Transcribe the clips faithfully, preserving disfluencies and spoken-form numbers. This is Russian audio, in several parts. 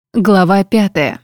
Глава пятая.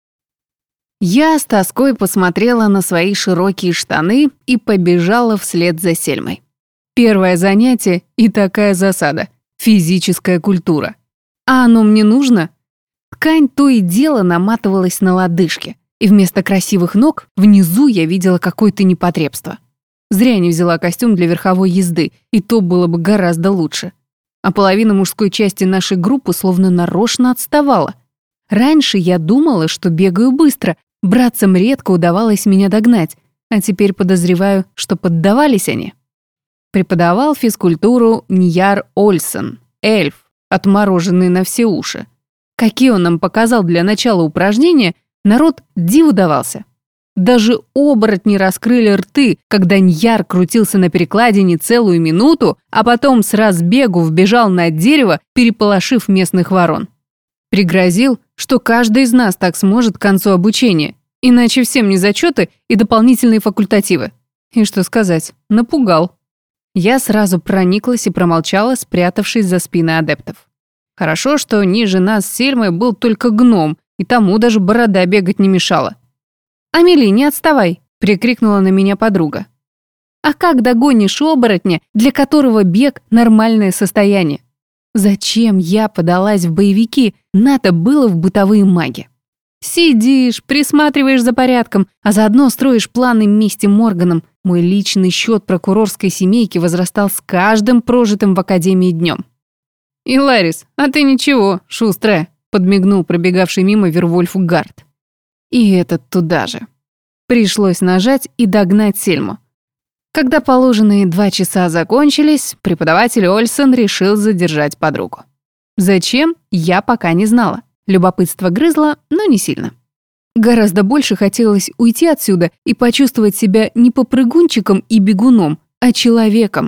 Я с тоской посмотрела на свои широкие штаны и побежала вслед за Сельмой. Первое занятие и такая засада – физическая культура. А оно мне нужно? Ткань то и дело наматывалась на лодыжки, и вместо красивых ног внизу я видела какое-то непотребство. Зря не взяла костюм для верховой езды, и то было бы гораздо лучше. А половина мужской части нашей группы словно нарочно отставала. Раньше я думала, что бегаю быстро, братцам редко удавалось меня догнать, а теперь подозреваю, что поддавались они. Преподавал физкультуру Ньяр Ольсен, эльф, отмороженный на все уши. Какие он нам показал для начала упражнения, народ диву давался. Даже оборотни раскрыли рты, когда Ньяр крутился на перекладине целую минуту, а потом с разбегу вбежал на дерево, переполошив местных ворон. Пригрозил, что каждый из нас так сможет к концу обучения, иначе всем не зачеты и дополнительные факультативы. И что сказать, напугал. Я сразу прониклась и промолчала, спрятавшись за спины адептов. Хорошо, что ниже нас с Сельмой был только гном, и тому даже борода бегать не мешала. «Амели, не отставай!» – прикрикнула на меня подруга. «А как догонишь оборотня, для которого бег – нормальное состояние? Зачем я подалась в боевики? Надо было в бытовые маги. Сидишь, присматриваешь за порядком, а заодно строишь планы мести Морганом. Мой личный счет прокурорской семейки возрастал с каждым прожитым в академии днем». «Иларис, а ты ничего, шустрая», — подмигнул пробегавший мимо Вервольф Гарт. И этот туда же. Пришлось нажать и догнать Сельму. Когда положенные два часа закончились, преподаватель Ольсен решил задержать подругу. Зачем, я пока не знала. Любопытство грызло, но не сильно. Гораздо больше хотелось уйти отсюда и почувствовать себя не попрыгунчиком и бегуном, а человеком.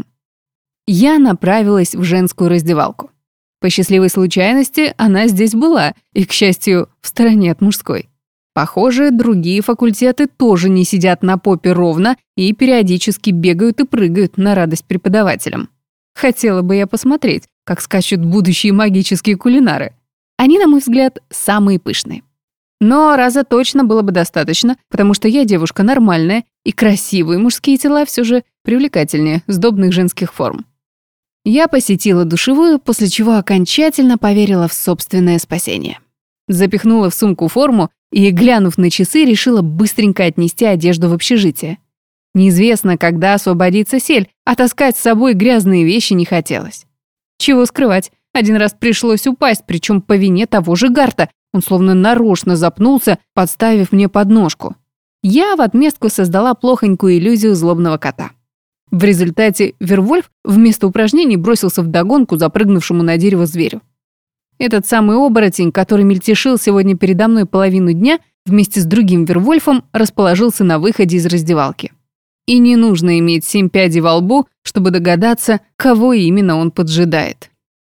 Я направилась в женскую раздевалку. По счастливой случайности она здесь была, и, к счастью, в стороне от мужской. Похоже, другие факультеты тоже не сидят на попе ровно и периодически бегают и прыгают на радость преподавателям. Хотела бы я посмотреть, как скачут будущие магические кулинары. Они, на мой взгляд, самые пышные. Но раза точно было бы достаточно, потому что я девушка нормальная, и красивые мужские тела все же привлекательнее сдобных женских форм. Я посетила душевую, после чего окончательно поверила в собственное спасение. Запихнула в сумку форму и, глянув на часы, решила быстренько отнести одежду в общежитие. Неизвестно, когда освободится Сель, а таскать с собой грязные вещи не хотелось. Чего скрывать, один раз пришлось упасть, причем по вине того же Гарта. Он словно нарочно запнулся, подставив мне подножку. Я в отместку создала плохонькую иллюзию злобного кота. В результате Вервольф вместо упражнений бросился вдогонку запрыгнувшему на дерево зверю. Этот самый оборотень, который мельтешил сегодня передо мной половину дня, вместе с другим Вервольфом расположился на выходе из раздевалки. И не нужно иметь семь пядей во лбу, чтобы догадаться, кого именно он поджидает.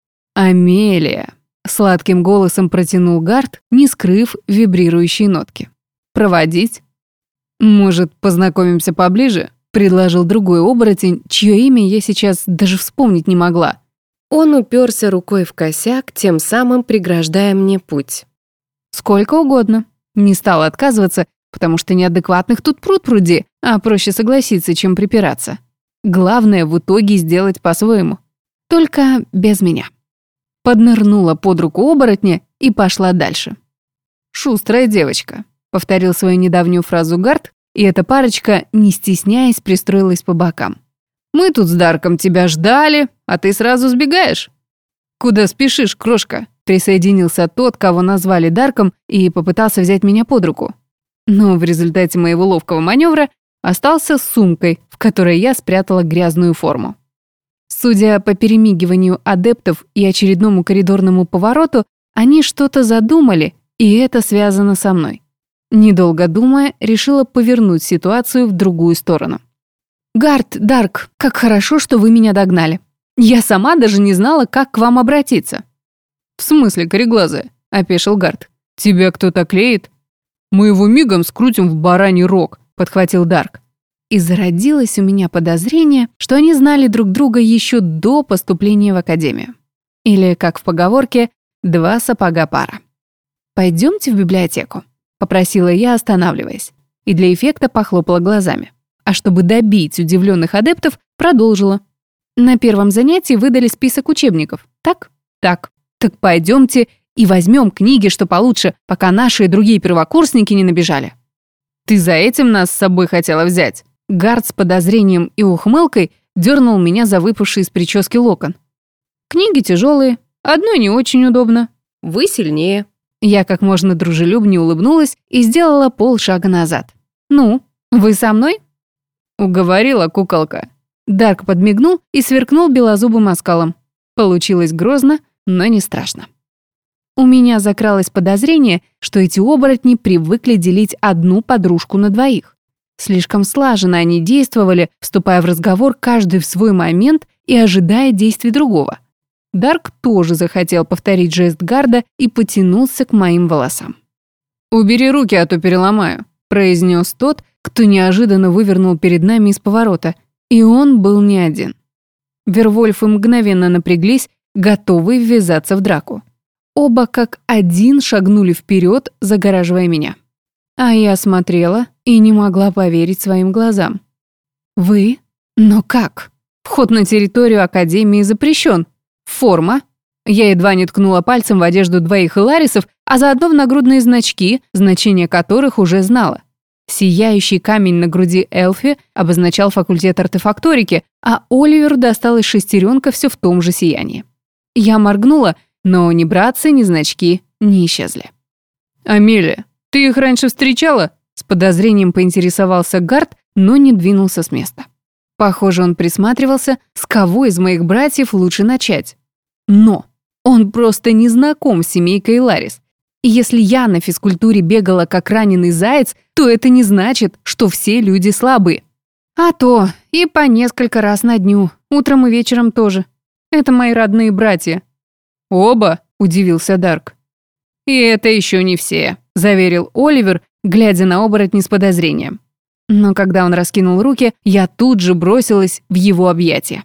«Амелия», — сладким голосом протянул Гарт, не скрыв вибрирующие нотки. «Проводить?» «Может, познакомимся поближе?» — предложил другой оборотень, чье имя я сейчас даже вспомнить не могла. Он уперся рукой в косяк, тем самым преграждая мне путь. «Сколько угодно». Не стала отказываться, потому что неадекватных тут пруд-пруди, а проще согласиться, чем припираться. Главное в итоге сделать по-своему. Только без меня. Поднырнула под руку оборотня и пошла дальше. «Шустрая девочка», — повторил свою недавнюю фразу Гарт, и эта парочка, не стесняясь, пристроилась по бокам. «Мы тут с Дарком тебя ждали, а ты сразу сбегаешь». «Куда спешишь, крошка?» — присоединился тот, кого назвали Дарком, и попытался взять меня под руку. Но в результате моего ловкого маневра остался с сумкой, в которой я спрятала грязную форму. Судя по перемигиванию адептов и очередному коридорному повороту, они что-то задумали, и это связано со мной. Недолго думая, решила повернуть ситуацию в другую сторону. «Гарт, Дарк, как хорошо, что вы меня догнали. Я сама даже не знала, как к вам обратиться». «В смысле, кореглазая?» — опешил Гарт. «Тебя кто-то клеит?» «Мы его мигом скрутим в бараний рог», — подхватил Дарк. И зародилось у меня подозрение, что они знали друг друга еще до поступления в академию. Или, как в поговорке, два сапога пара. «Пойдемте в библиотеку», — попросила я, останавливаясь, и для эффекта похлопала глазами. А чтобы добить удивленных адептов, продолжила. «На первом занятии выдали список учебников. Так? Так. Так пойдемте и возьмем книги, что получше, пока наши и другие первокурсники не набежали». «Ты за этим нас с собой хотела взять?» Гард с подозрением и ухмылкой дернул меня за выпавший из прически локон. «Книги тяжелые, одной не очень удобно. Вы сильнее». Я как можно дружелюбнее улыбнулась и сделала полшага назад. «Ну, вы со мной?» Уговорила куколка. Дарк подмигнул и сверкнул белозубым оскалом. Получилось грозно, но не страшно. У меня закралось подозрение, что эти оборотни привыкли делить одну подружку на двоих. Слишком слаженно они действовали, вступая в разговор каждый в свой момент и ожидая действий другого. Дарк тоже захотел повторить жест Гарда и потянулся к моим волосам. «Убери руки, а то переломаю», — произнес тот, кто неожиданно вывернул перед нами из поворота. И он был не один. Вервольфы мгновенно напряглись, готовые ввязаться в драку. Оба как один шагнули вперед, загораживая меня. А я смотрела и не могла поверить своим глазам. «Вы? Но как? Вход на территорию Академии запрещен. Форма?» Я едва не ткнула пальцем в одежду двоих эларисов, а заодно в нагрудные значки, значение которых уже знала. Сияющий камень на груди Элфи обозначал факультет артефакторики, а Оливер досталась шестеренка все в том же сиянии. Я моргнула, но ни братцы, ни значки не исчезли. «Амелия, ты их раньше встречала?» С подозрением поинтересовался Гард, но не двинулся с места. Похоже, он присматривался, с кого из моих братьев лучше начать. Но он просто не знаком с семейкой Ларис. И если я на физкультуре бегала как раненый заяц, то это не значит, что все люди слабые. А то и по несколько раз на дню, утром и вечером тоже. Это мои родные братья. «Оба?» – удивился Дарк. «И это еще не все», – заверил Оливер, глядя на оборотни с подозрением. Но когда он раскинул руки, я тут же бросилась в его объятия.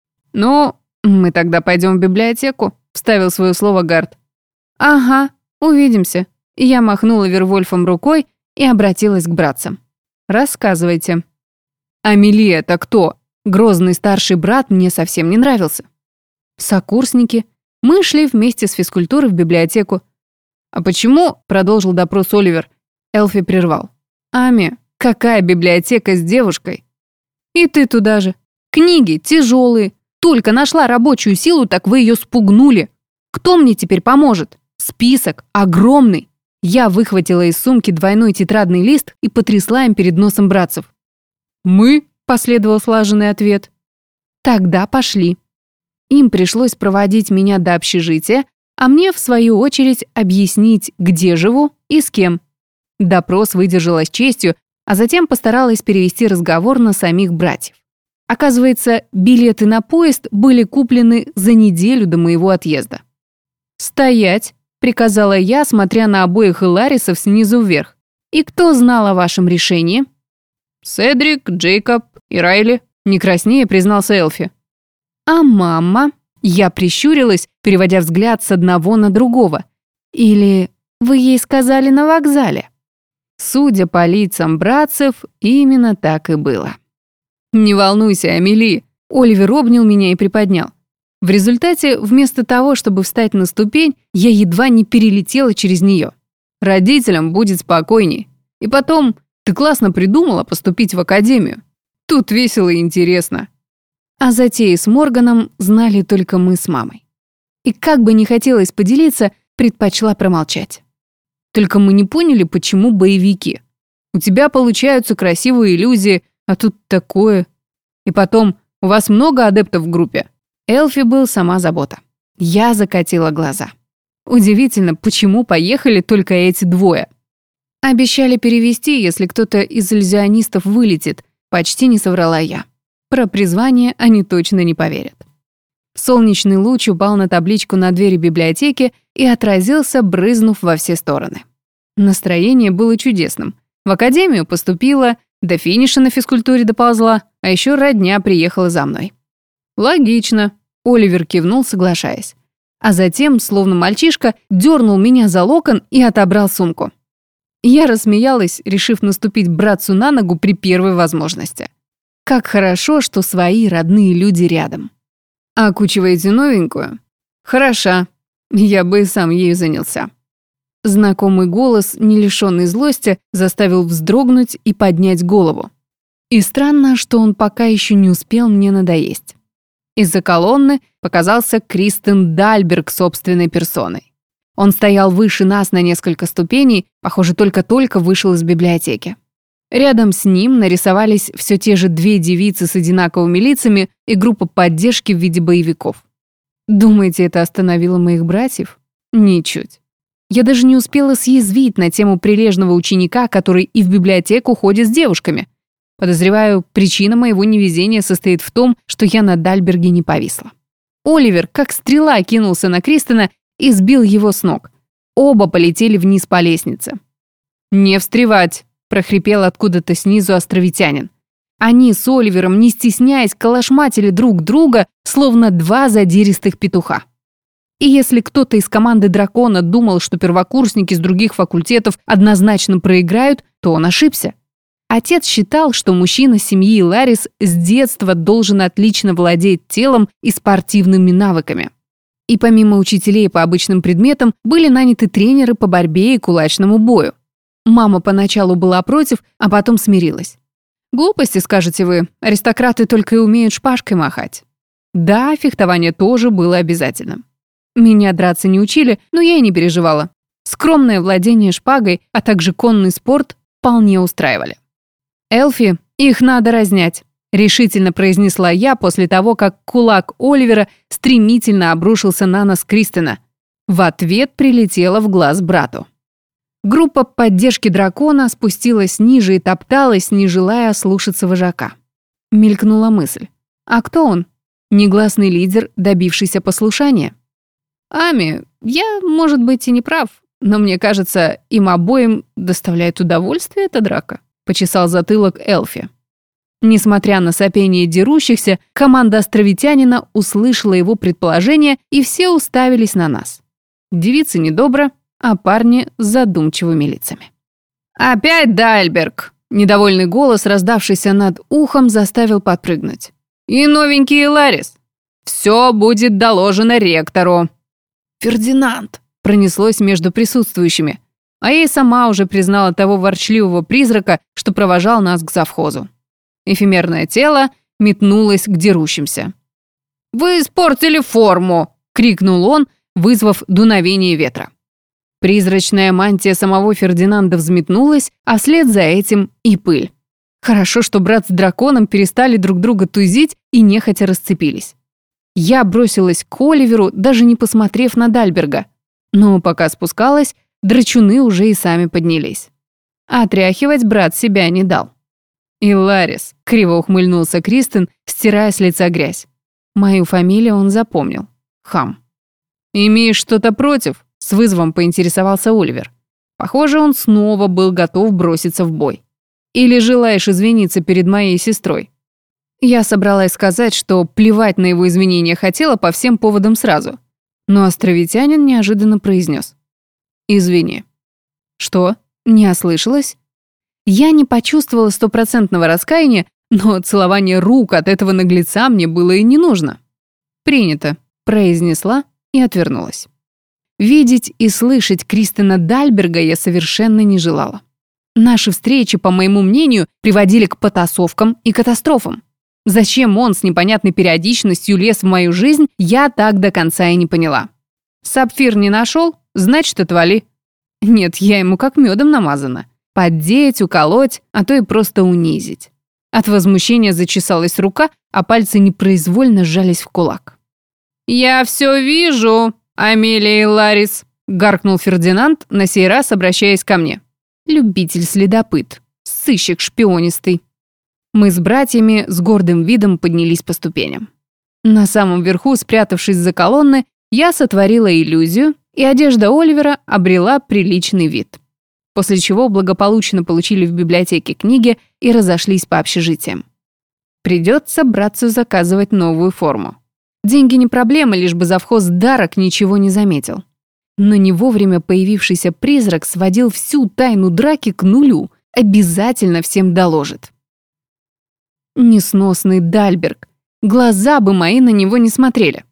«Ну, мы тогда пойдем в библиотеку», – вставил свое слово Гард. «Ага, увидимся». Я махнула Вервольфом рукой и обратилась к братцам. «Рассказывайте». «Амелия, это кто?» Грозный старший брат мне совсем не нравился. «Сокурсники. Мы шли вместе с физкультурой в библиотеку». «А почему?» – продолжил допрос Оливер. Элфи прервал. «Ами, какая библиотека с девушкой?» «И ты туда же. Книги тяжелые. Только нашла рабочую силу, так вы ее спугнули. Кто мне теперь поможет? Список огромный». Я выхватила из сумки двойной тетрадный лист и потрясла им перед носом братцев. «Мы?» – последовал слаженный ответ. «Тогда пошли». Им пришлось проводить меня до общежития, а мне, в свою очередь, объяснить, где живу и с кем. Допрос выдержала с честью, а затем постаралась перевести разговор на самих братьев. Оказывается, билеты на поезд были куплены за неделю до моего отъезда. «Стоять!» – приказала я, смотря на обоих эларисов снизу вверх. «И кто знал о вашем решении?» «Седрик, Джейкоб и Райли», – не краснее признался Элфи. «А мама?» – я прищурилась, переводя взгляд с одного на другого. «Или вы ей сказали на вокзале?» Судя по лицам братцев, именно так и было. «Не волнуйся, Амели», – Оливер обнял меня и приподнял. В результате, вместо того, чтобы встать на ступень, я едва не перелетела через нее. Родителям будет спокойней. И потом, ты классно придумала поступить в академию. Тут весело и интересно. О затее с Морганом знали только мы с мамой. И как бы не хотелось поделиться, предпочла промолчать. Только мы не поняли, почему боевики. У тебя получаются красивые иллюзии, а тут такое. И потом, у вас много адептов в группе. Элфи был сама забота. Я закатила глаза. Удивительно, почему поехали только эти двое. Обещали перевести, если кто-то из иллюзионистов вылетит. Почти не соврала я. Про призвание они точно не поверят. Солнечный луч упал на табличку на двери библиотеки и отразился, брызнув во все стороны. Настроение было чудесным. В академию поступила, до финиша на физкультуре доползла, а еще родня приехала за мной. «Логично», — Оливер кивнул, соглашаясь. а затем, словно мальчишка, дернул меня за локон и отобрал сумку. Я рассмеялась, решив наступить братцу на ногу при первой возможности. Как хорошо, что свои родные люди рядом. «Окучиваете новенькую?» «Хороша. Я бы и сам ею занялся». Знакомый голос, не лишенный злости, заставил вздрогнуть и поднять голову. И странно, что он пока еще не успел мне надоесть. Из-за колонны показался Кристен Дальберг собственной персоной. Он стоял выше нас на несколько ступеней, похоже, только-только вышел из библиотеки. Рядом с ним нарисовались все те же две девицы с одинаковыми лицами и группа поддержки в виде боевиков. Думаете, это остановило моих братьев? Ничуть. Я даже не успела съязвить на тему прилежного ученика, который и в библиотеку ходит с девушками. Подозреваю, причина моего невезения состоит в том, что я на Дальберге не повисла. Оливер, как стрела, кинулся на Кристена и сбил его с ног. Оба полетели вниз по лестнице. «Не встревать!» – прохрипел откуда-то снизу островитянин. Они с Оливером, не стесняясь, калашматили друг друга, словно два задиристых петуха. И если кто-то из команды «Дракона» думал, что первокурсники с других факультетов однозначно проиграют, то он ошибся. Отец считал, что мужчина семьи Ларис с детства должен отлично владеть телом и спортивными навыками. И помимо учителей по обычным предметам были наняты тренеры по борьбе и кулачному бою. Мама поначалу была против, а потом смирилась. Глупости, скажете вы, аристократы только и умеют шпажкой махать. Да, фехтование тоже было обязательным. Меня драться не учили, но я и не переживала. Скромное владение шпагой, а также конный спорт вполне устраивали. «Элфи, их надо разнять», — решительно произнесла я после того, как кулак Оливера стремительно обрушился на нос Кристена. В ответ прилетела в глаз брату. Группа поддержки дракона спустилась ниже и топталась, не желая слушаться вожака. Мелькнула мысль. А кто он? Негласный лидер, добившийся послушания? Ами, я, может быть, и не прав, но мне кажется, им обоим доставляет удовольствие эта драка, почесал затылок Элфи. Несмотря на сопение дерущихся, команда островитянина услышала его предположение, и все уставились на нас. Девицы недобро, а парни с задумчивыми лицами. «Опять Дальберг!» – недовольный голос, раздавшийся над ухом, заставил подпрыгнуть. «И новенький Ларис! Все будет доложено ректору!» «Фердинанд!» – пронеслось между присутствующими, а я и сама уже признала того ворчливого призрака, что провожал нас к завхозу. Эфемерное тело метнулось к дерущимся. «Вы испортили форму!» – крикнул он, вызвав дуновение ветра. Призрачная мантия самого Фердинанда взметнулась, а вслед за этим и пыль. Хорошо, что брат с драконом перестали друг друга тузить и нехотя расцепились. Я бросилась к Оливеру, даже не посмотрев на Дальберга. Но пока спускалась, драчуны уже и сами поднялись. Отряхивать брат себя не дал. «И Ларис», — криво ухмыльнулся Кристен, стирая с лица грязь. Мою фамилию он запомнил. Хам. «Имеешь что-то против?» — с вызовом поинтересовался Оливер. Похоже, он снова был готов броситься в бой. «Или желаешь извиниться перед моей сестрой?» Я собралась сказать, что плевать на его извинения хотела по всем поводам сразу. Но островитянин неожиданно произнес. «Извини». «Что? Не ослышалась?» Я не почувствовала стопроцентного раскаяния, но целование рук от этого наглеца мне было и не нужно. «Принято», — произнесла и отвернулась. Видеть и слышать Кристена Дальберга я совершенно не желала. Наши встречи, по моему мнению, приводили к потасовкам и катастрофам. Зачем он с непонятной периодичностью лез в мою жизнь, я так до конца и не поняла. Сапфир не нашел, значит, отвали. Нет, я ему как медом намазана. Поддеть, уколоть, а то и просто унизить. От возмущения зачесалась рука, а пальцы непроизвольно сжались в кулак. «Я все вижу, Амелия и Ларис», — гаркнул Фердинанд, на сей раз обращаясь ко мне. Любитель-следопыт, сыщик шпионистый. Мы с братьями с гордым видом поднялись по ступеням. На самом верху, спрятавшись за колонны, я сотворила иллюзию, и одежда Оливера обрела приличный вид. После чего благополучно получили в библиотеке книги и разошлись по общежитиям. Придется братцу заказывать новую форму. Деньги не проблема, лишь бы завхоз Дарок ничего не заметил. Но не вовремя появившийся призрак сводил всю тайну драки к нулю. Обязательно всем доложит. Несносный Дальберг. Глаза бы мои на него не смотрели.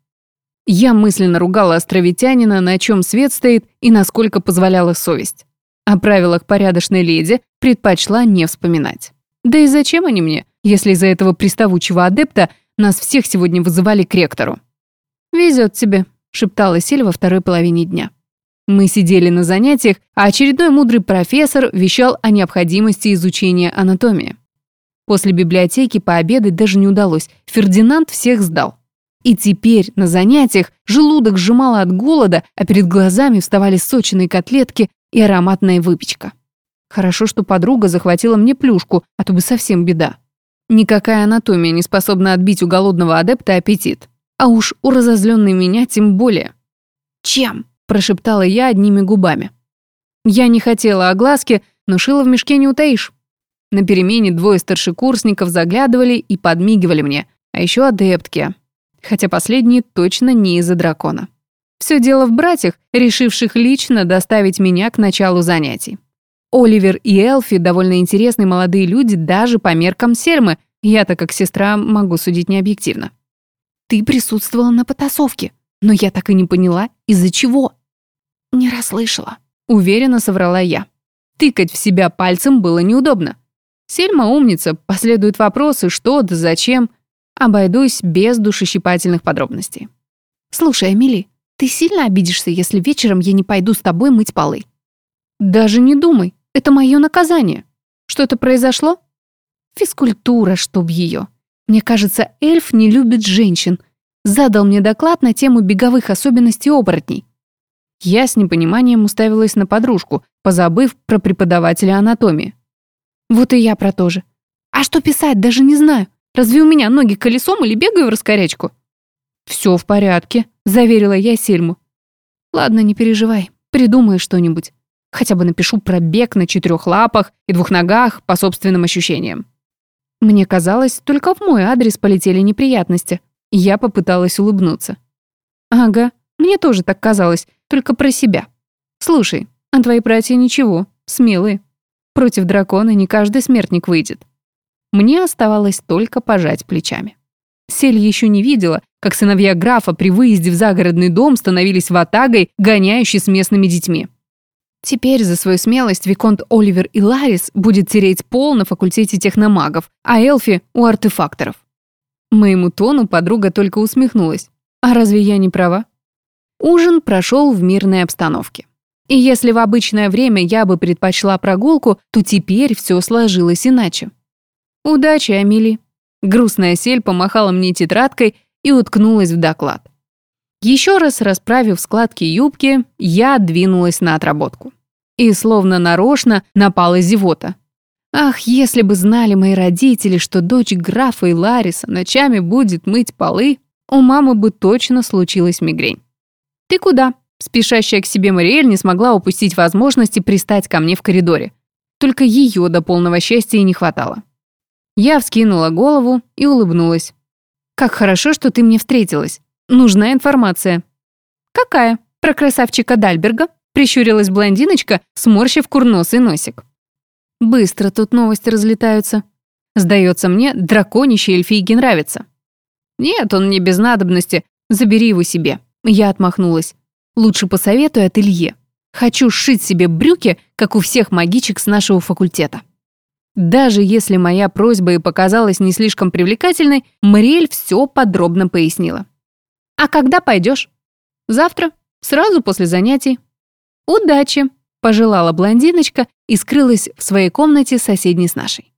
Я мысленно ругала островитянина, на чем свет стоит и насколько позволяла совесть. О правилах порядочной леди предпочла не вспоминать. Да и зачем они мне, если из-за этого приставучего адепта нас всех сегодня вызывали к ректору? «Везет тебе», — шептала Сель во второй половине дня. Мы сидели на занятиях, а очередной мудрый профессор вещал о необходимости изучения анатомии. После библиотеки пообедать даже не удалось, Фердинанд всех сдал. И теперь на занятиях желудок сжимало от голода, а перед глазами вставали сочные котлетки и ароматная выпечка. Хорошо, что подруга захватила мне плюшку, а то бы совсем беда. Никакая анатомия не способна отбить у голодного адепта аппетит. А уж у разозленной меня тем более. «Чем?» – прошептала я одними губами. Я не хотела огласки, но шила в мешке не утаишь. На перемене двое старшекурсников заглядывали и подмигивали мне, а еще адептки. Хотя последние точно не из-за дракона. Все дело в братьях, решивших лично доставить меня к началу занятий. Оливер и Элфи довольно интересные молодые люди даже по меркам Сельмы, я-то как сестра могу судить необъективно. «Ты присутствовала на потасовке, но я так и не поняла, из-за чего». «Не расслышала», — уверенно соврала я. Тыкать в себя пальцем было неудобно. Сельма умница, последуют вопросы, что да зачем. Обойдусь без душещипательных подробностей. «Слушай, Амели, ты сильно обидишься, если вечером я не пойду с тобой мыть полы?» «Даже не думай, это мое наказание. Что-то произошло?» «Физкультура, чтоб ее. Мне кажется, эльф не любит женщин. Задал мне доклад на тему беговых особенностей оборотней». Я с непониманием уставилась на подружку, позабыв про преподавателя анатомии. «Вот и я про то же. А что писать, даже не знаю. Разве у меня ноги колесом или бегаю в раскорячку?» «Все в порядке», — заверила я Сельму. «Ладно, не переживай, придумай что-нибудь. Хотя бы напишу про бег на четырех лапах и двух ногах по собственным ощущениям». Мне казалось, только в мой адрес полетели неприятности. Я попыталась улыбнуться. «Ага, мне тоже так казалось, только про себя. Слушай, а твои братья ничего, смелые. Против дракона не каждый смертник выйдет». Мне оставалось только пожать плечами. Сель еще не видела, как сыновья графа при выезде в загородный дом становились ватагой, гоняющей с местными детьми. Теперь за свою смелость виконт Оливер и Ларис будет тереть пол на факультете техномагов, а Элфи — у артефакторов. Моему тону подруга только усмехнулась. А разве я не права? Ужин прошел в мирной обстановке. И если в обычное время я бы предпочла прогулку, то теперь все сложилось иначе. «Удачи, Амели». Грустная Сель помахала мне тетрадкой и уткнулась в доклад. Еще раз расправив складки юбки, я двинулась на отработку. И словно нарочно напала зевота. Ах, если бы знали мои родители, что дочь графа и Лариса ночами будет мыть полы, у мамы бы точно случилась мигрень. «Ты куда?» Спешащая к себе Мариэль не смогла упустить возможности пристать ко мне в коридоре. Только ее до полного счастья и не хватало. Я вскинула голову и улыбнулась. «Как хорошо, что ты мне встретилась. Нужна информация». «Какая? Про красавчика Дальберга?» Прищурилась блондиночка, сморщив курносый носик. «Быстро тут новости разлетаются. Сдается мне, драконище эльфийке нравится». «Нет, он мне без надобности. Забери его себе». Я отмахнулась. «Лучше посоветуй от Илье. Хочу сшить себе брюки, как у всех магичек с нашего факультета». Даже если моя просьба и показалась не слишком привлекательной, Мариэль все подробно пояснила. «А когда пойдешь?» «Завтра, сразу после занятий». «Удачи», — пожелала блондиночка и скрылась в своей комнате, соседней с нашей.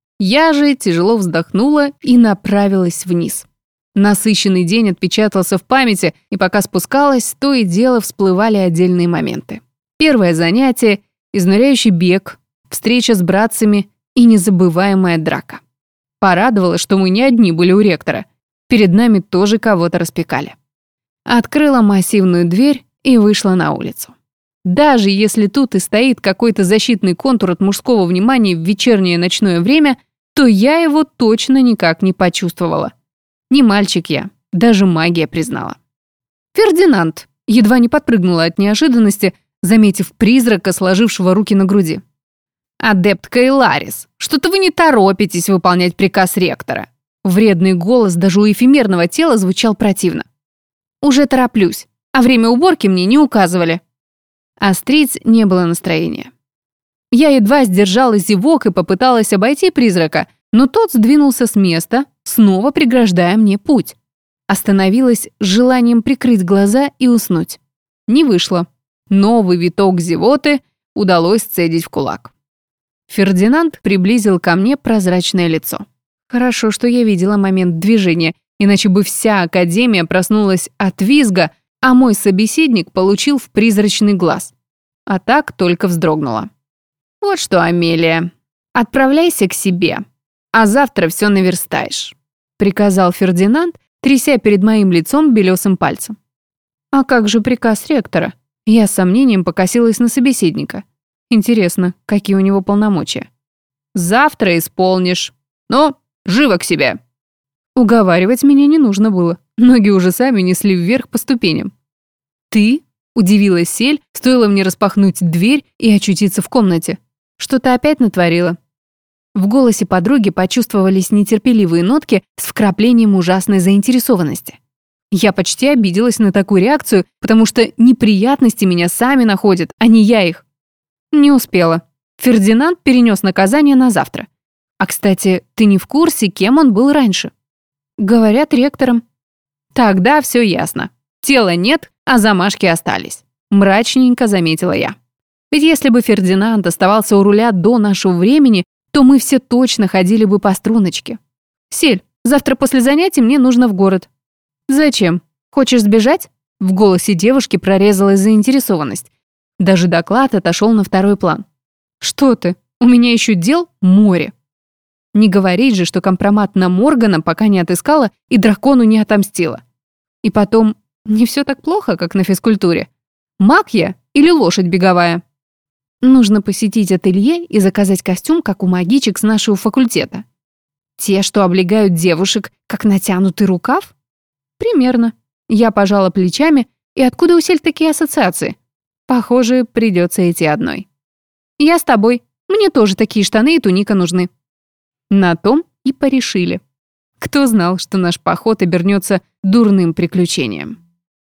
Я же тяжело вздохнула и направилась вниз. Насыщенный день отпечатался в памяти, и пока спускалась, то и дело всплывали отдельные моменты. Первое занятие, изнуряющий бег, встреча с братцами и незабываемая драка. Порадовало, что мы не одни были у ректора. Перед нами тоже кого-то распекали. Открыла массивную дверь и вышла на улицу. Даже если тут и стоит какой-то защитный контур от мужского внимания в вечернее ночное время, то я его точно никак не почувствовала. Не мальчик я, Даже магия признала. Фердинанд едва не подпрыгнула от неожиданности, заметив призрака, сложившего руки на груди. «Адепт Кайларис, что-то вы не торопитесь выполнять приказ ректора». Вредный голос даже у эфемерного тела звучал противно. «Уже тороплюсь, а время уборки мне не указывали». Острить не было настроения. Я едва сдержала зевок и попыталась обойти призрака, но тот сдвинулся с места, снова преграждая мне путь. Остановилась с желанием прикрыть глаза и уснуть. Не вышло. Новый виток зевоты удалось сцедить в кулак. Фердинанд приблизил ко мне прозрачное лицо. Хорошо, что я видела момент движения, иначе бы вся академия проснулась от визга, а мой собеседник получил в призрачный глаз. А так только вздрогнула. «Вот что, Амелия, отправляйся к себе, а завтра все наверстаешь», приказал Фердинанд, тряся перед моим лицом белесым пальцем. «А как же приказ ректора?» Я с сомнением покосилась на собеседника. Интересно, какие у него полномочия? «Завтра исполнишь. Ну, живо к себе!» Уговаривать меня не нужно было. Ноги уже сами несли вверх по ступеням. «Ты?» – удивилась Сель, стоило мне распахнуть дверь и очутиться в комнате. «Что ты опять натворила?» В голосе подруги почувствовались нетерпеливые нотки с вкраплением ужасной заинтересованности. Я почти обиделась на такую реакцию, потому что неприятности меня сами находят, а не я их. Не успела. Фердинанд перенес наказание на завтра. А, кстати, ты не в курсе, кем он был раньше? Говорят, ректором. Тогда все ясно. Тела нет, а замашки остались. Мрачненько заметила я. Ведь если бы Фердинанд оставался у руля до нашего времени, то мы все точно ходили бы по струночке. Сель, завтра после занятий мне нужно в город. Зачем? Хочешь сбежать? В голосе девушки прорезалась заинтересованность. Даже доклад отошел на второй план. Что ты? У меня еще дел море. Не говорить же, что компромат на Моргана пока не отыскала и дракону не отомстила. И потом, не все так плохо, как на физкультуре. Маг я или лошадь беговая? Нужно посетить ателье и заказать костюм, как у магичек с нашего факультета. Те, что облегают девушек, как натянутый рукав? Примерно. Я пожала плечами, и откуда у Сель такие ассоциации? Похоже, придется идти одной. Я с тобой. Мне тоже такие штаны и туника нужны. На том и порешили. Кто знал, что наш поход обернется дурным приключением.